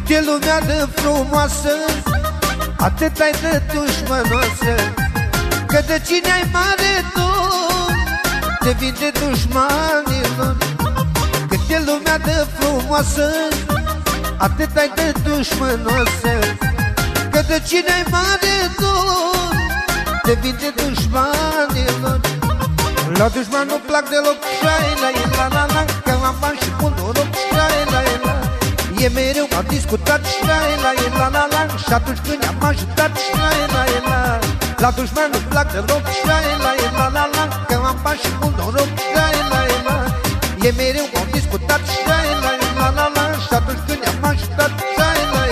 e lumea de frumoasă, atât ai de dușmănoasă, că de cine ai mare dor, te vinde dușmanilor. Cât e lumea de frumoasă, atât ai de dușmănoasă, că de cine ai mare dor, te vinde dușmanilor. La dușman nu plac deloc, la la la, că am bani și cu noroc, la la. E mereu am discutat, la la la, și atunci când i-am ajutat, la la. La dușman nu plac deloc, la la la, că am bani și cu noroc, la la. E mereu am discutat, la la, și atunci când i-am ajutat, la la.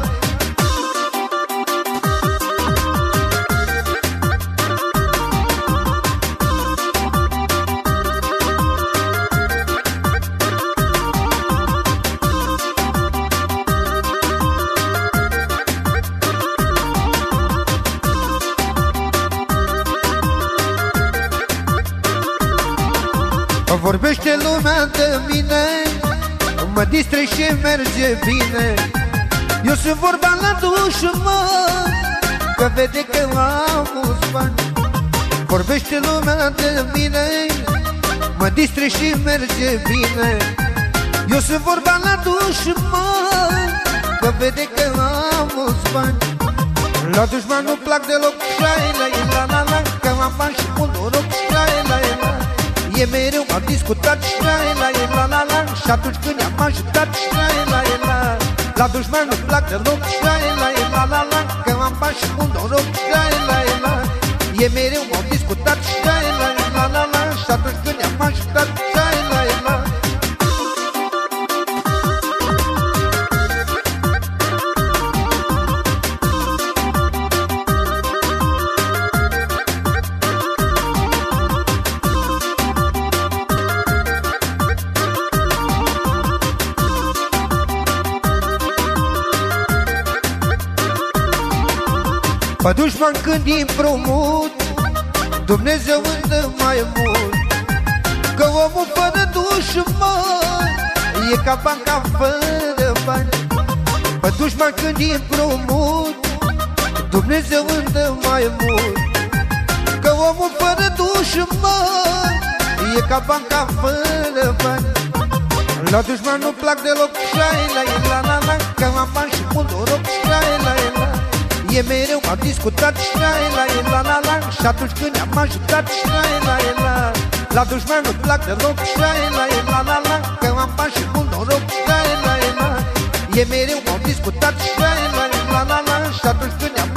Vorbește lumea de mine, mă distrez și merge bine. Eu sunt vorba la dușman, că vede că am mulți bani. Vorbește lumea de mine, mă distrez și merge bine. Eu sunt vorba la dușman, că vede că am mulți bani. La dușman nu plac deloc, la la la, că am bani și cu noroc, la la. E mereu am discutat, la la la, și atunci când i-am ajutat, la la. La dușman nu plac deloc, la la la, că am bani și cu noroc, la la. E mereu am discutat, la la la, și atunci când i-am ajutat, la la. Pe dușman când îi împrumut, Dumnezeu îmi dă mai mult. Că omul fără dușman e ca banca fără bani. Pe dușman când îi împrumut, Dumnezeu îmi dă mai mult. Că omul fără dușman e ca banca fără bani. La dușman nu plac deloc, la la la, că am bani și cu noroc, la la. E mereu am discutat, la la la, și atunci când i-am ajutat, la la. La dușman nu plac deloc, la la la, că am bani și cu noroc, la la. E mereu am discutat, la la la, și atunci când i-am